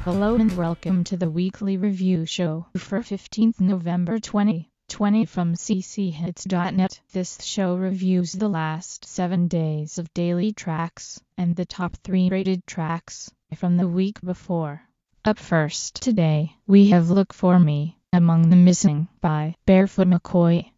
Hello and welcome to the weekly review show for 15th November 2020 from cchits.net. This show reviews the last 7 days of daily tracks and the top 3 rated tracks from the week before. Up first today, we have Look For Me, Among the Missing by Barefoot McCoy.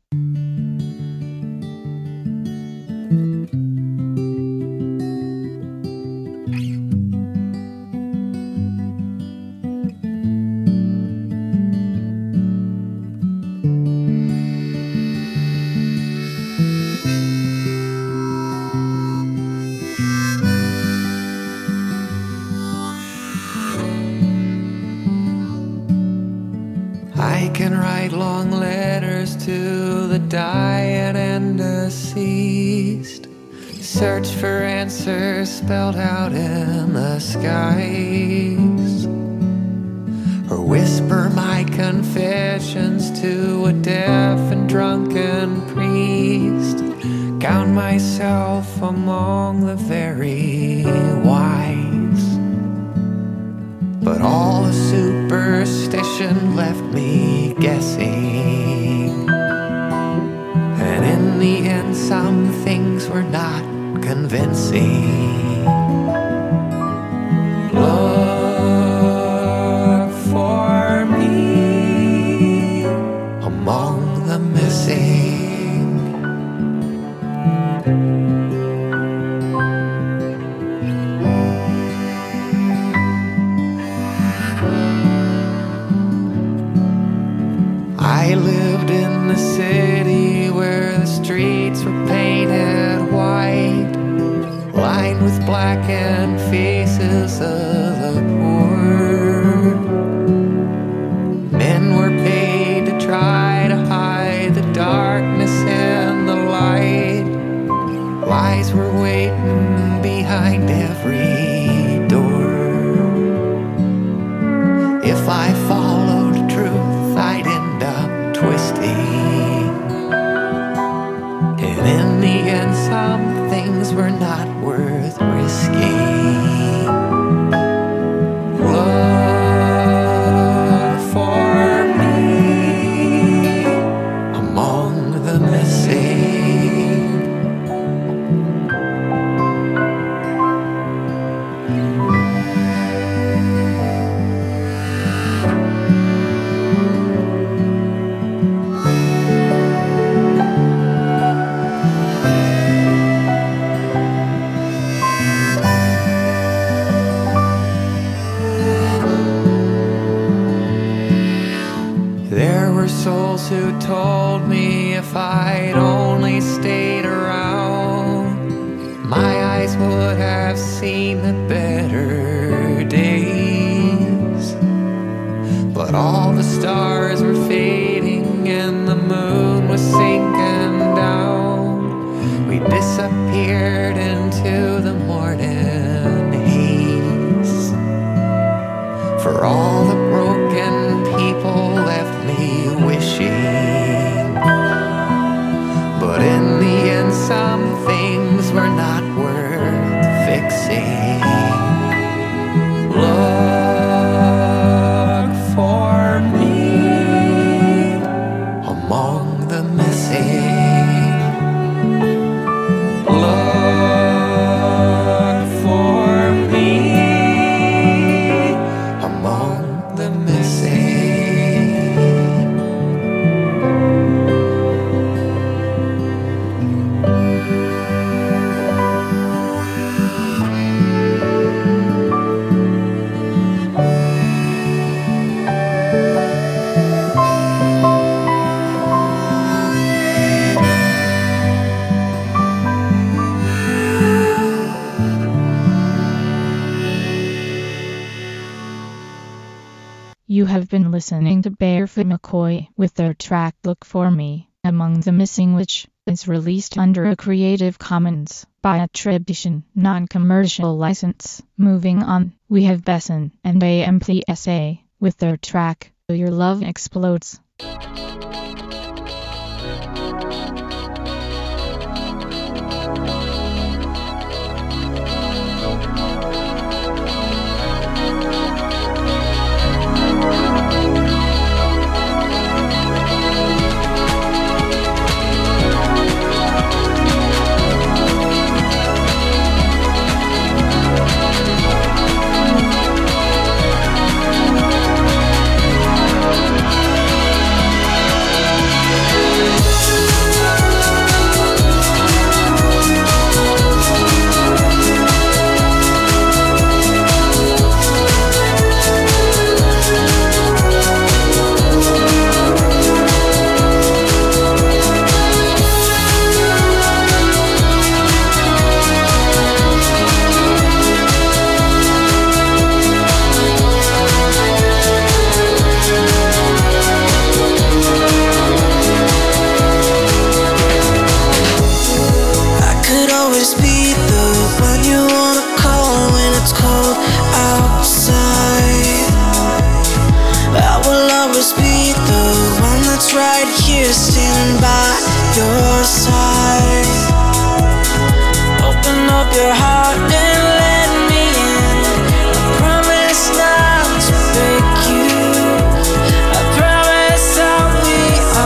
I can write long letters to the dying and deceased, search for answers spelled out in the skies, or whisper my confessions to a deaf and drunken priest, count myself among the very wise. But all the superstition left me guessing, and in the end some things were not convincing. Look for me among the missing. I lived in the city where the streets were painted white, lined with blackened faces of the poor. Men were paid to try to hide the darkness and the light. Lies were waiting behind every door. If I followed truth, I'd end up twisting, and in the end some things were not worth risking. Look for me among the missing. There were souls who told me if I'd only stayed around, my eyes would have seen the better days. But all the stars were fading and the moon was sinking down. We disappeared into the morning haze. For all the broken people left me wishing, but in the end some things were not worth fixing. Look for me among the missing. Look for me among the missing. You have been listening to Barefoot McCoy with their track Look For Me, Among the Missing, which is released under a Creative Commons by attribution, non-commercial license. Moving on, we have Besson and AMPSA with their track Your Love Explodes. always be the one you wanna call when it's cold outside. I will always be the one that's right here, standing by your side. Open up your heart and let me in. I promise not to break you. I promise I'll be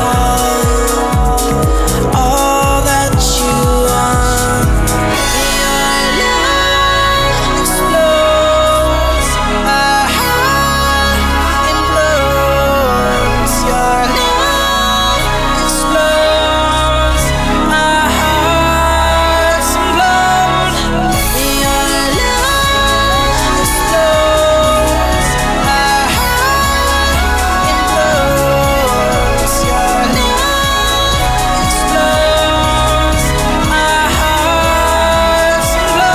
all that you want. Your love explodes, our heart implodes. Your love explodes, our hearts implode. Your love explodes, our heart implodes. Your love explodes, our hearts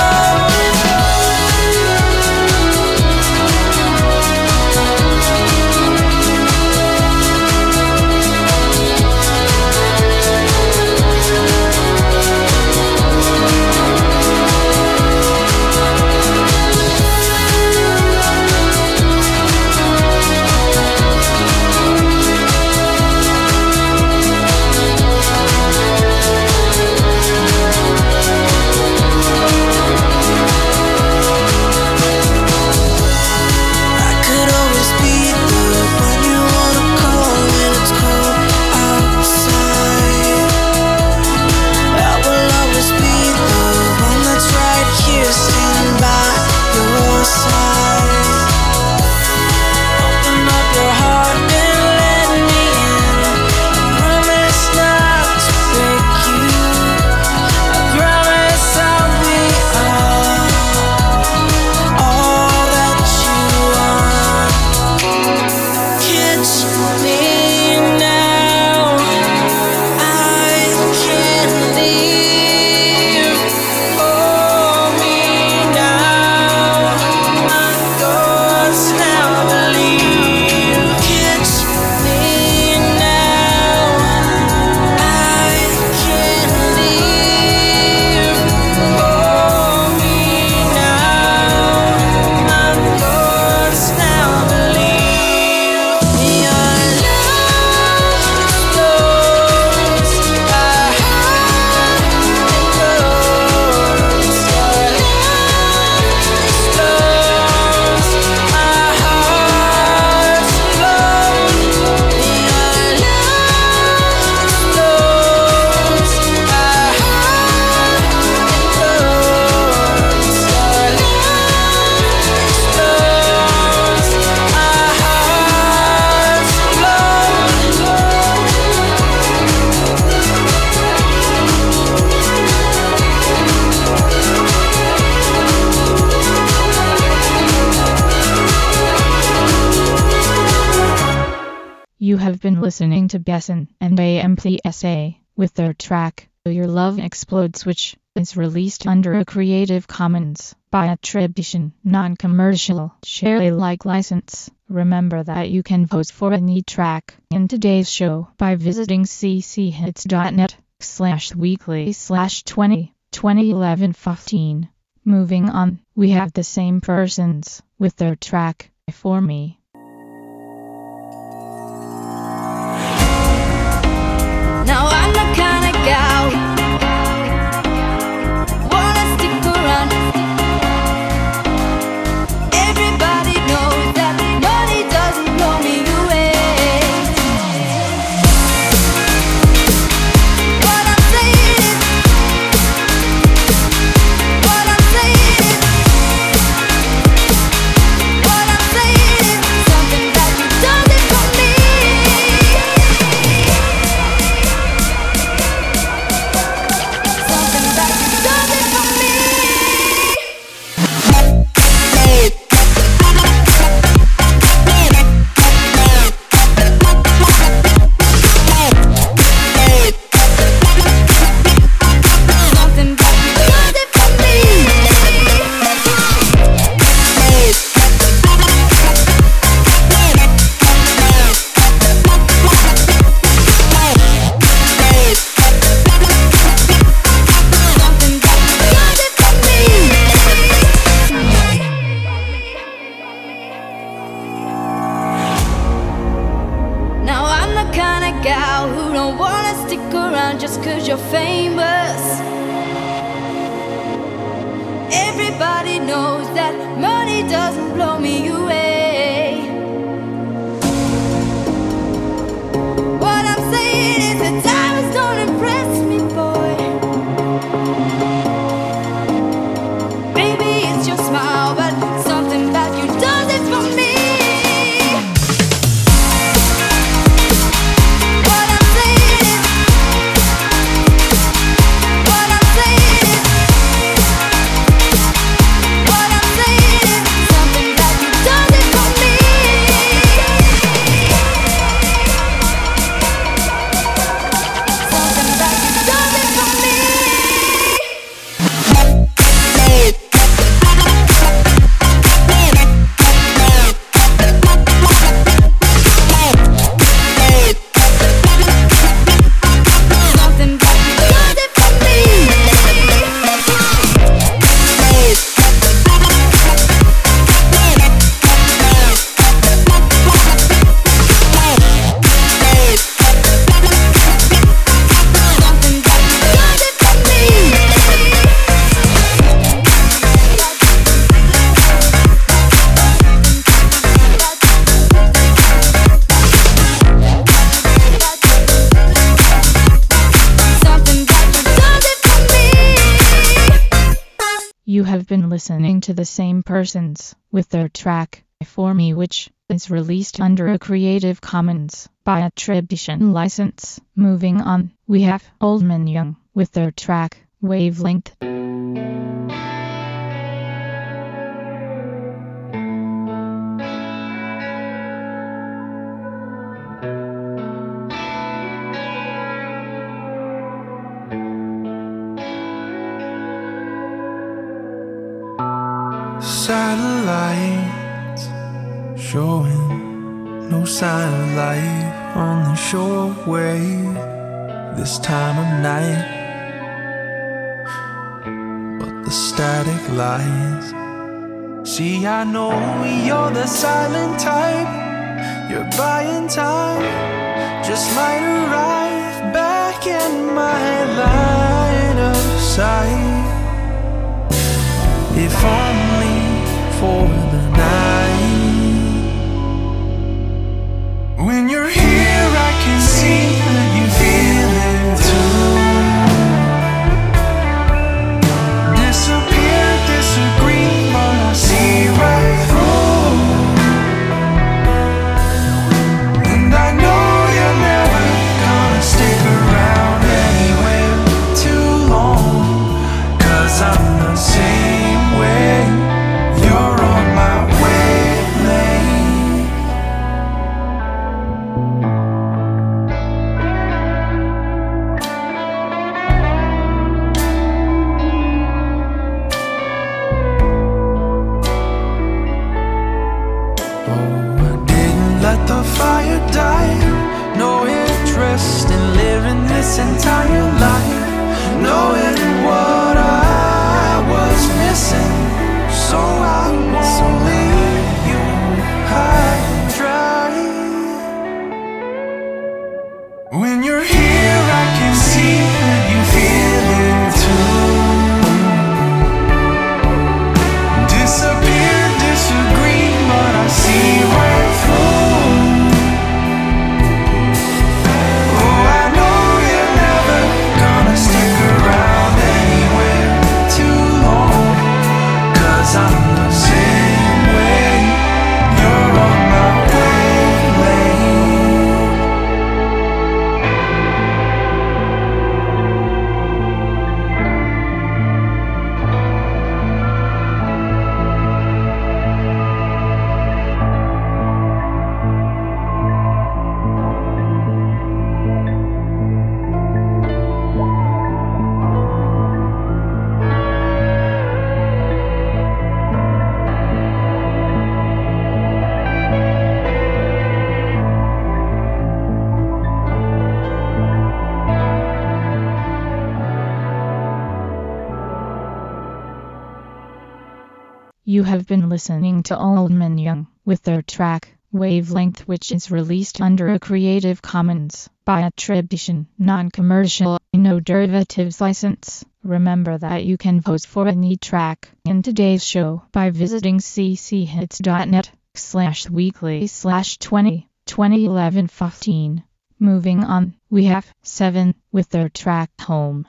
I could always be the one you wanna call when it's cold outside. I will always be the one that's right here, standing by your side. Open up your heart and let me in. I promise not to break you. I promise I'll be all that you want. Catch me now, I can't leave. Hold me now, I'm yours now, believe. Catch me now, I can't leave. Hold me now, I'm yours now, believe. Your love explodes, our heart implodes. Your love explodes, our hearts implode. Your love explodes, our heart implodes. Your love explodes, our hearts You have been listening to Besson and AMPSA with their track, Your Love Explodes, which is released under a Creative Commons by attribution, non-commercial, share Alike license. Remember that you can vote for any track in today's show by visiting cchits.net/weekly/2011-15. Moving on, we have The Same Persons with their track, For Me. Now I'm the kind of gal wanna stick around. Everybody knows that money doesn't blow me away. What I'm saying is, what I'm saying is, what I'm saying is something that you done it for me. Everybody knows that money doesn't blow me away. What I'm saying is that diamonds don't impress me, boy. Maybe it's your smile, but something about you does it for me. You have been listening to the same persons with their track For Me, which is released under a Creative Commons by attribution license. Moving on, we have Old Man Young with their track Wavelength. Satellites showing no sign of life on the shortwave this time of night, but the static lies. See, I know you're the silent type. You're buying time, just might arrive back in my line of sight. If only for the night. When you're here, I can see that you feel it too. Disappear, disagree, but I see right through. And I know you're never gonna stick around anywhere too long, 'cause I'm the same way. You're on my wavelength. Oh, I didn't let the fire die. No interest in living this entire life, knowing what I was missing. So I won't leave you high and dry. When you're here, I can see that you feel it too. Disappear, disagree, but I see right through. Oh, I know you're never gonna stick around anywhere too long, 'cause I'm the same way. You're on my wavelength. You have been listening to Old Man Young with their track Wavelength, which is released under a Creative Commons by attribution, non-commercial, no derivatives license. Remember that you can vote for any track in today's show by visiting cchits.net/weekly/2011-15. Moving on, we have 7 with their track Home.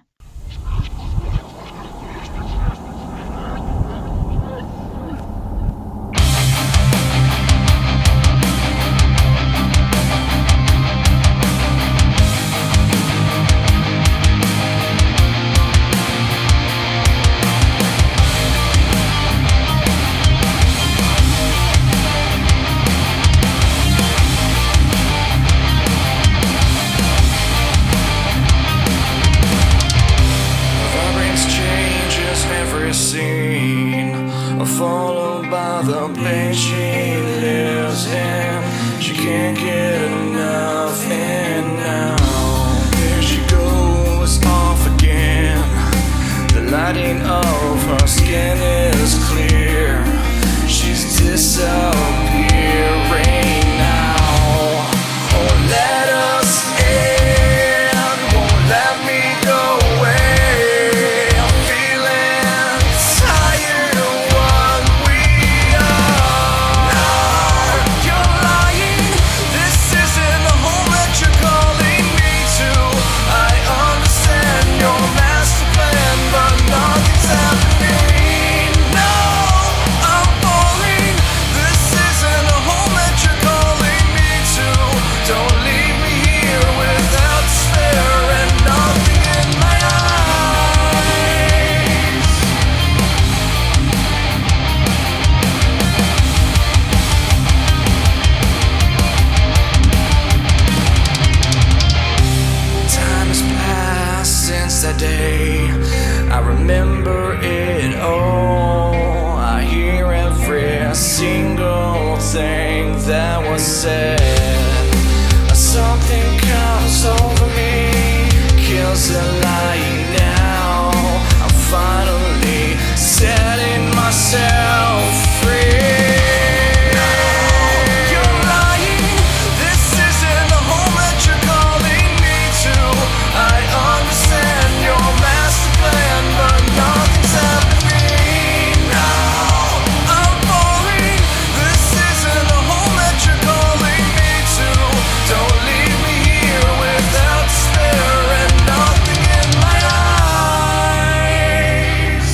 Followed by the place she lives in. She can't get enough, and now there she goes off again. The lighting of her skin is clear. She's disappearing now. Oh, let us in, won't let me go away. I'm feeling tired of what we are. You're lying, this isn't the home that you're calling me to. I understand your master plan, but nothing's happening. No, I'm falling, this isn't the home that you're calling me to. Don't leave me here without despair and nothing in my eyes. Time has passed since that day. I remember it all. I hear every single thing that was said. Something comes over me, kills the lying now. I'm finally setting myself free. You're lying, this isn't the home that you're calling me to. I understand your master plan, but nothing's happening now. I'm falling, this isn't the home that you're calling me to. Don't leave me here without despair and nothing in my eyes.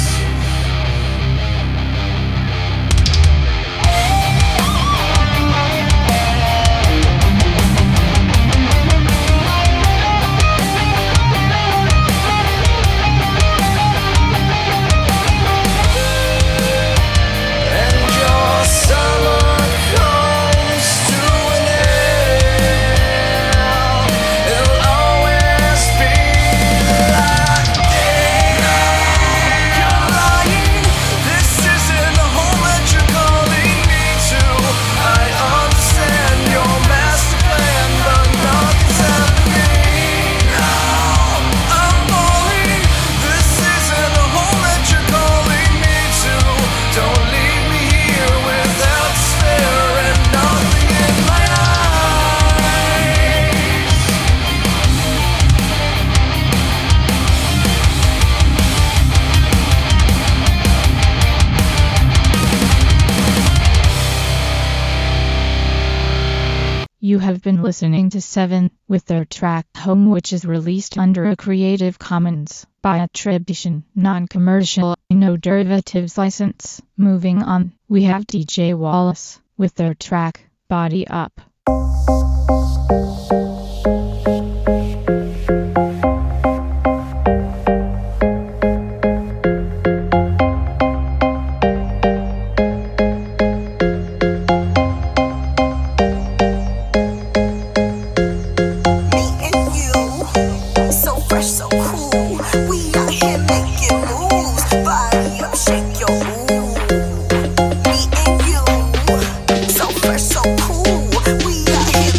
And your summer comes to an end. It'll always be like this. You're lying, this isn't the home that you're calling me to. I understand your master plan, but nothing's happening now. I'm falling, this isn't the home that you're calling me to. Don't leave me here without despair and nothing in my eyes. You have been listening to 7 with their track Home, which is released under a Creative Commons by attribution, non-commercial, no derivatives license. Moving on, we have DJ Wallace with their track Body Up. Me and you, so fresh, so cool. We out here making moves. Body up, shake your boo. Me and you, so fresh, so cool. We out here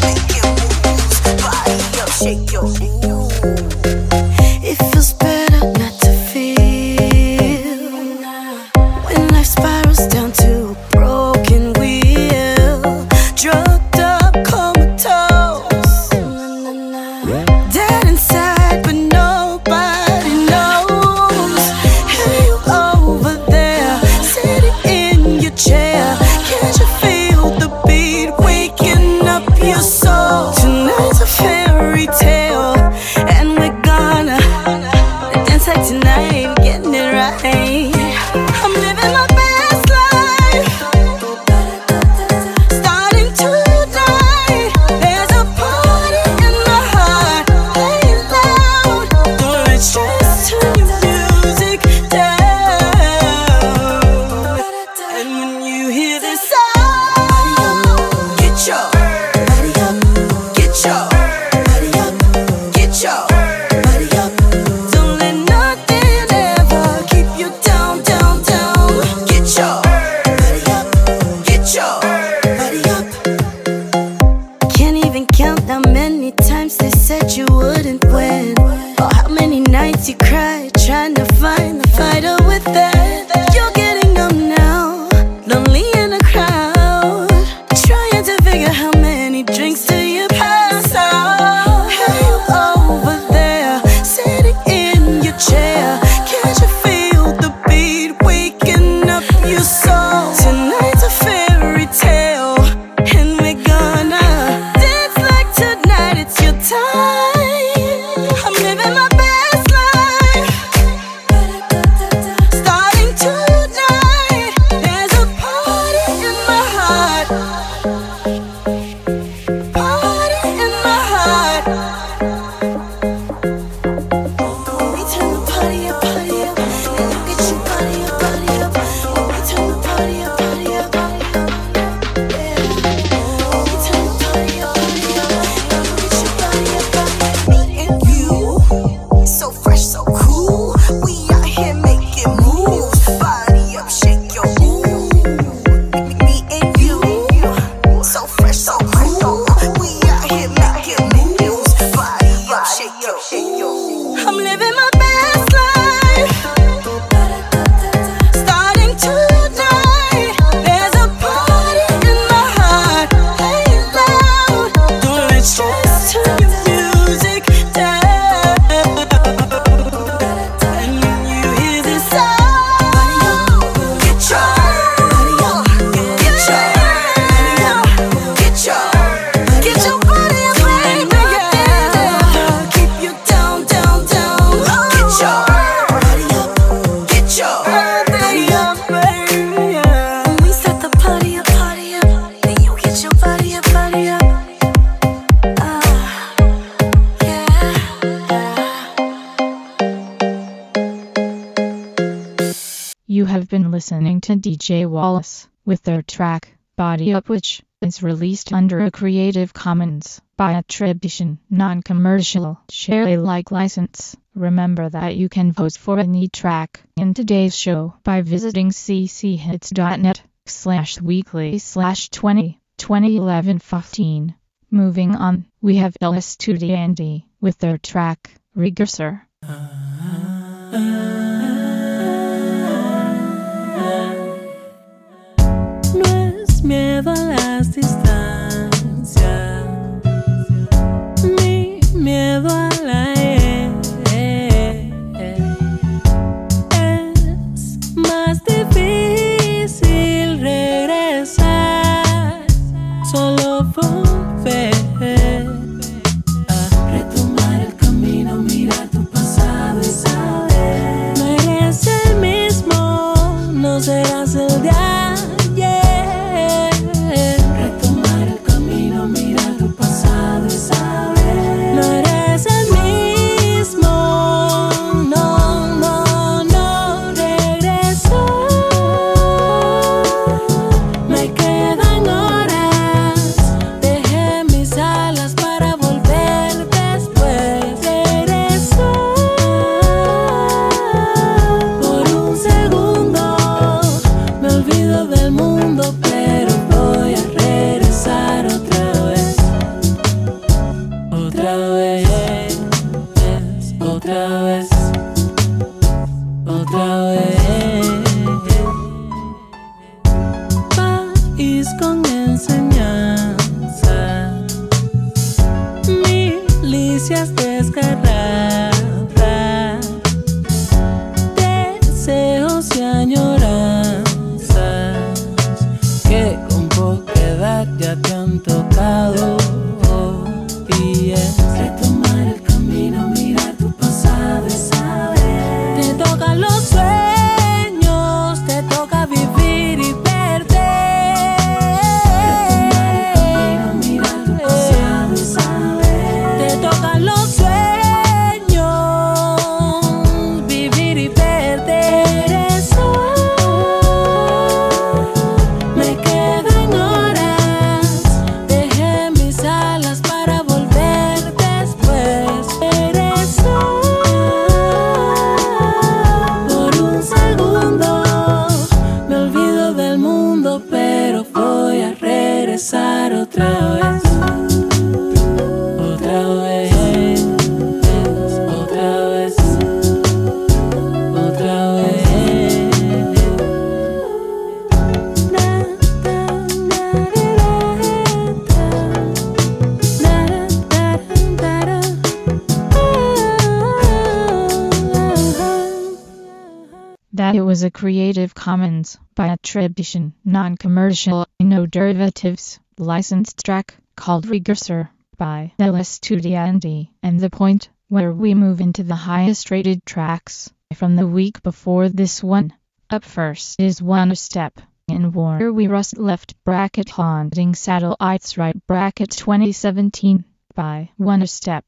Hey, I'm living my best life. Starting tonight. There's a party in my heart. Play it loud. Don't let stress turn your music down. And when you hear this sound, get your body up. Get your body up. Get your body up. Don't let nothing ever keep you down, down, down. Get your body up. Get your body up. Can't even count how many times they said you wouldn't win, or how many nights you cried trying to find the fighter within. You're getting numb now, lonely in a crowd, trying to figure how many drinks till you pass out. Hey, you over there, sitting in your chair. Can't you feel the beat waking up your soul? Tonight's a fairy tale, and we're gonna dance like tonight it's your time. I'm living my best life. Starting tonight. There's a party in my heart. Party in my heart. We turn the party up, and you get your body up, We turn the party up, yeah. We turn the party up, and you get your body up, Me and you, so fresh, so cool. We out here making moves. Body up, shake your ooh. Me and you, so fresh, so cool. We out here making moves. Body up, shake your ooh. I'm living my best life. Starting tonight. There's a party in my heart. Play it loud. Don't let stress turn your music down. And when you hear this sound, get your body up. Get your body up. Get your body up, baby. Keep you down, down, down. Get your body up. Get your body up, baby. When we set the party up, then you get your body up, yeah. You have been listening to DJ Wallace with their track, Body Up, which is released under a Creative Commons by attribution, non-commercial, share Alike license. Remember that you can vote for any track in today's show by visiting cchits.net/weekly/2011-15. Moving on, we have Ellis Tutti Andy with their track, Regressor. No es miedo a las distancias, ni miedo a la es más difícil regresar, solo volver a retomar el camino, mirar tu pasado y saber no eres el mismo, no serás el de ayer. Retomar el camino, mirar tu pasado y saber no eres el mismo, no regresó. Me quedan horas, dejé mis alas para volver después. Regresó por un segundo, me olvido del mundo, pero voy a regresar otra vez, otra vez, otra vez, otra vez. País con enseñanza, milicias desgarradas, deseos y añoranzas que con poca edad ya te han tocado. Y es retomar el camino, mirar tu pasado y saber te tocan los sueños. that it was a Creative Commons by attribution, non-commercial, no derivatives, licensed track called Regressor by Estudiante. And the point where we move into the highest rated tracks from the week before this one. Up first is One Step in War We Rust Left bracket Haunting Satellites Right bracket 2017 by One Step.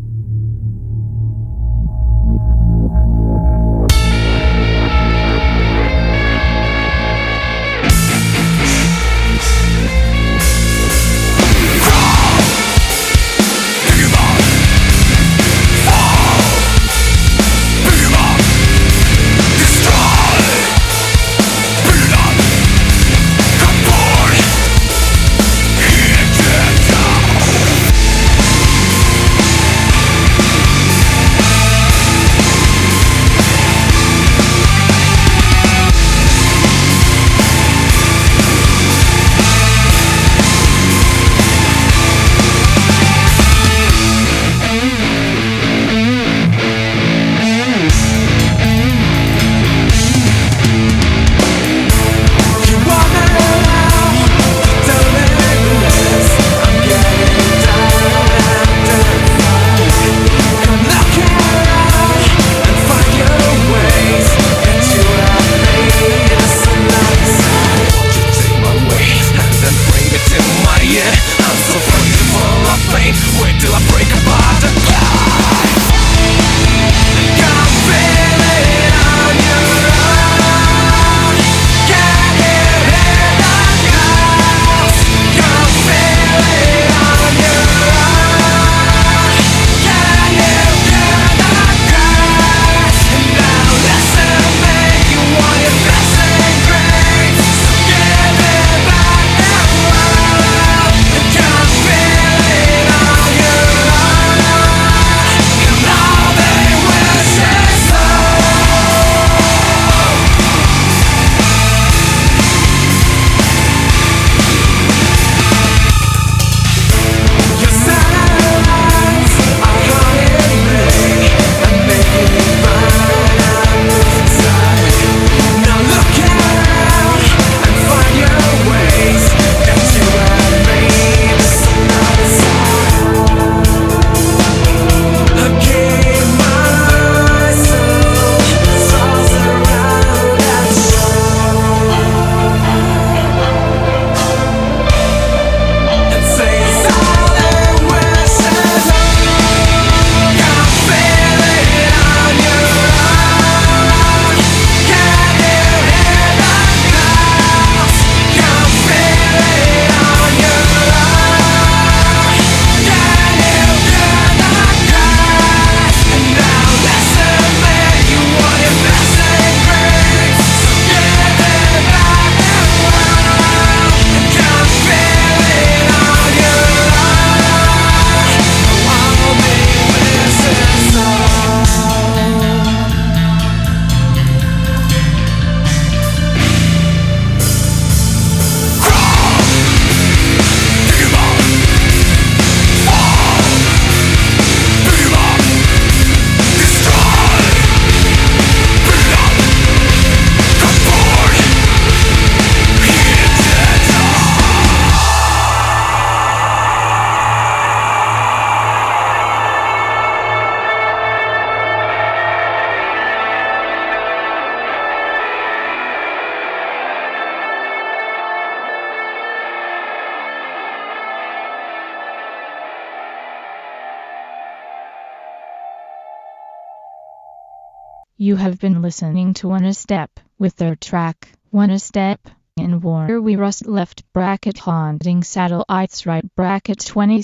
You have been listening to One Step with their track, One Step in War We Rust Left bracket Haunting Satellites Right bracket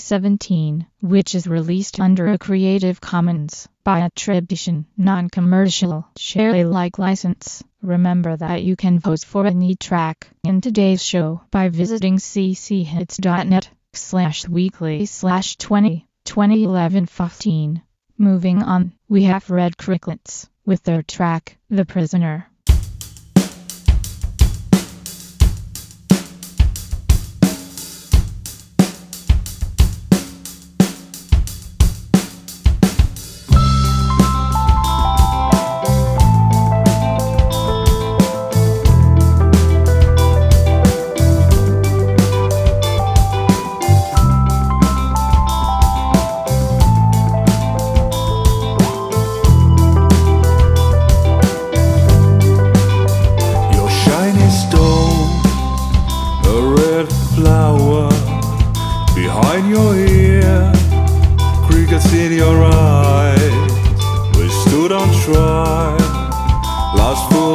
2017, which is released under a Creative Commons by attribution, non-commercial, share Alike license. Remember that you can vote for any track in today's show by visiting cchits.net/weekly/2011-15. Moving on, we have Red Crickets with their track, The Prisoner.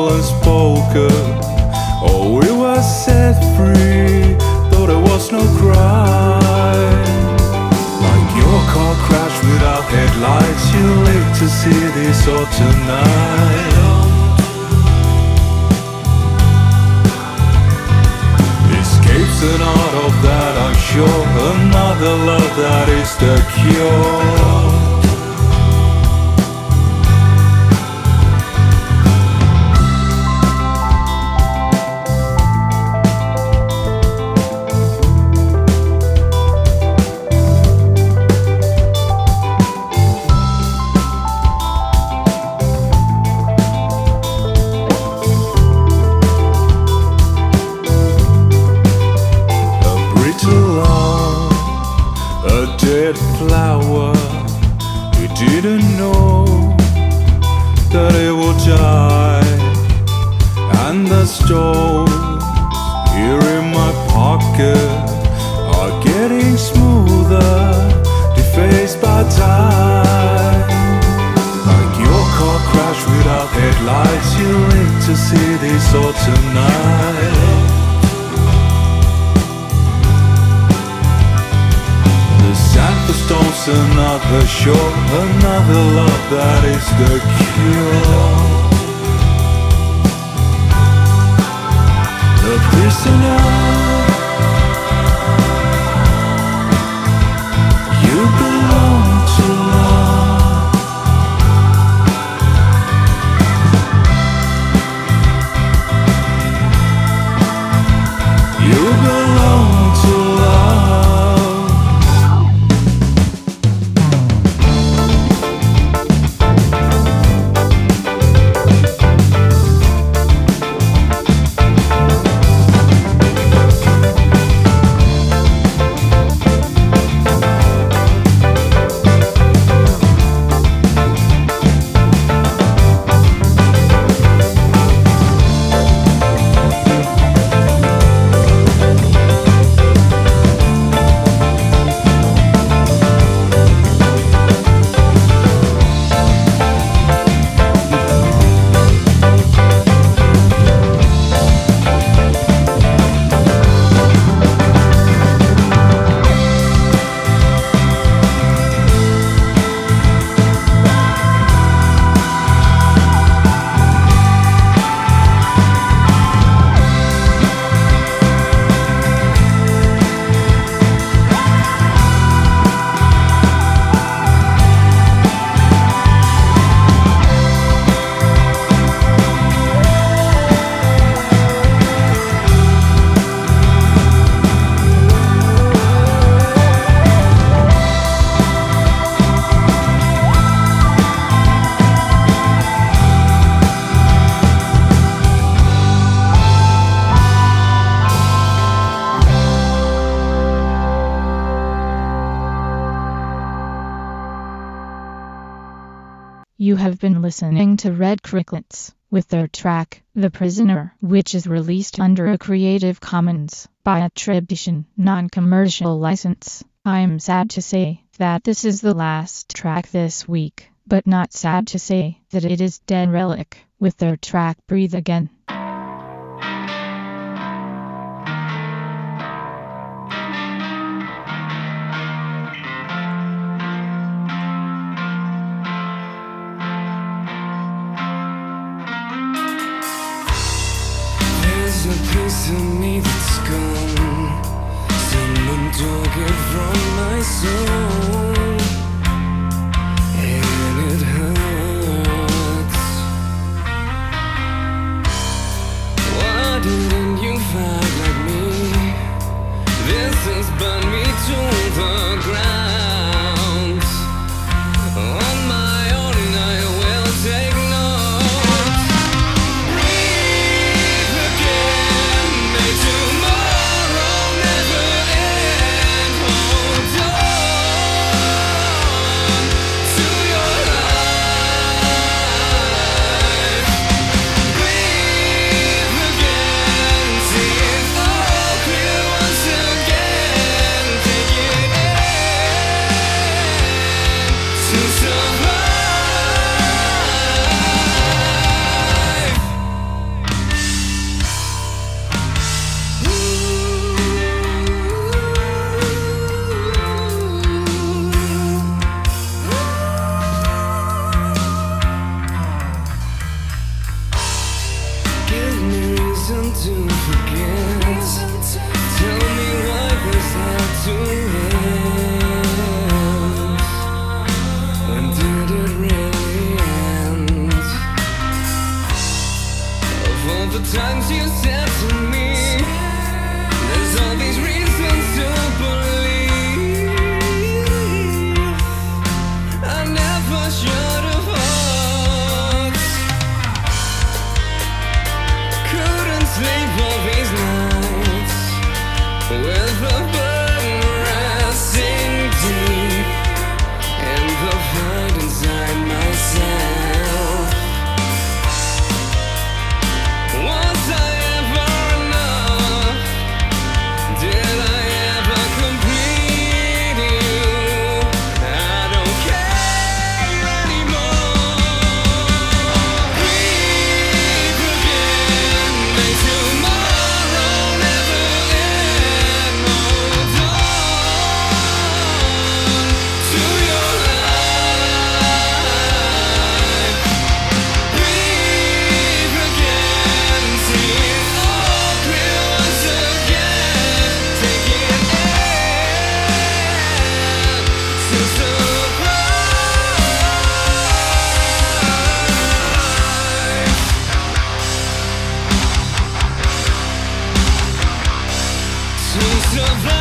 unspoken. Oh, we were set free, though there was no crime. Like your car crashed without headlights, you live to see this autumn night. Escape's an art of that, I'm sure. Another love that is the cure. Flower, you didn't know that it would die. And the stones here in my pocket are getting smoother, defaced by time. Like your car crashed without headlights, you live to see this autumn night. The stones, another shore, another love that is the cure. The prisoner, you belong to love. You belong to love. You have been listening to Red Crickets with their track, The Prisoner, which is released under a Creative Commons by attribution, non-commercial license. I'm sad to say that this is the last track this week, but not sad to say that it is Dead Relic with their track Breathe Again. There's a piece of me that's gone. Someone took it from my soul, and it hurts. Why didn't you fight like me? This has burned me to the ground. On my own I will take notes. Breathe again, may tomorrow never end. Hold on to your life. Breathe again, see it all clear once again. Take it in. to forget. Tell me why this had to end. When did it really end? Of all the times you said to me, there's all these reasons to believe I never should have asked. Couldn't sleep all these nights with the burden resting deep in the void inside myself. Was I ever enough? Did I ever complete you? I don't care anymore. Breathe again, may tomorrow never end. Hold on to your life. Breathe again, see it all clear once again. Take it in to survive.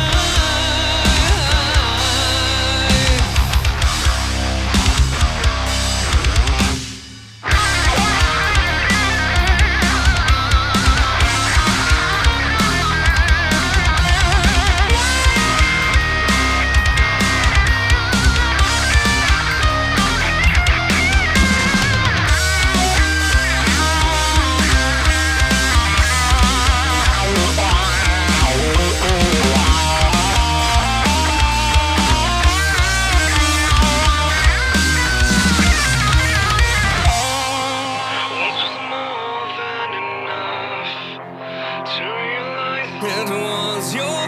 It was your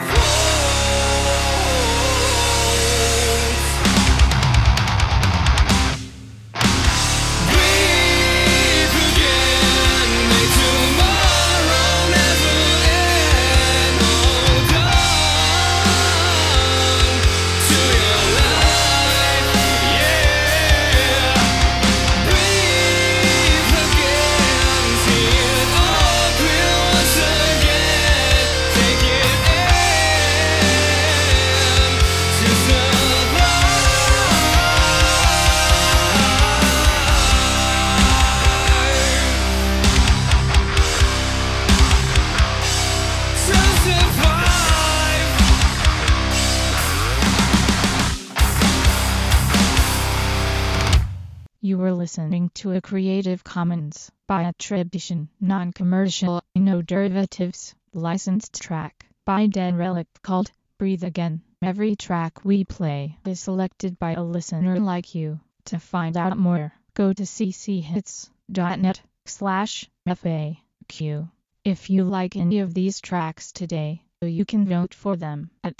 fault. Breathe again, may tomorrow never end. Hold on to your life, yeah. Breathe again, see it all clear once again. Take it in to survive. You were listening to a Creative Commons by attribution, non-commercial, no derivatives, licensed track by Dead Relic called Breathe Again. Every track we play is selected by a listener like you. To find out more, go to cchits.net/FAQ. If you like any of these tracks today, you can vote for them at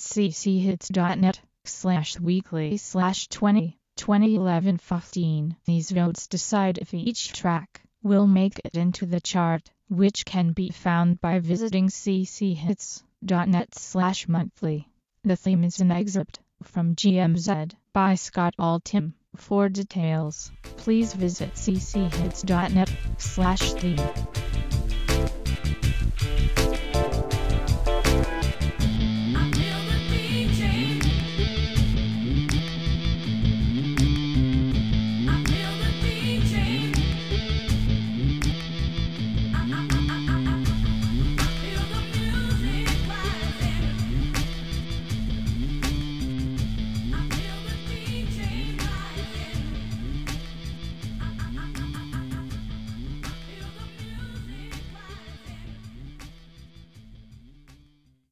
cchits.net/weekly/2011-15. These votes decide if each track will make it into the chart, which can be found by visiting cchits.net/monthly. The theme is an excerpt from GMZ by Scott Altham. For details, please visit cchits.net/theme.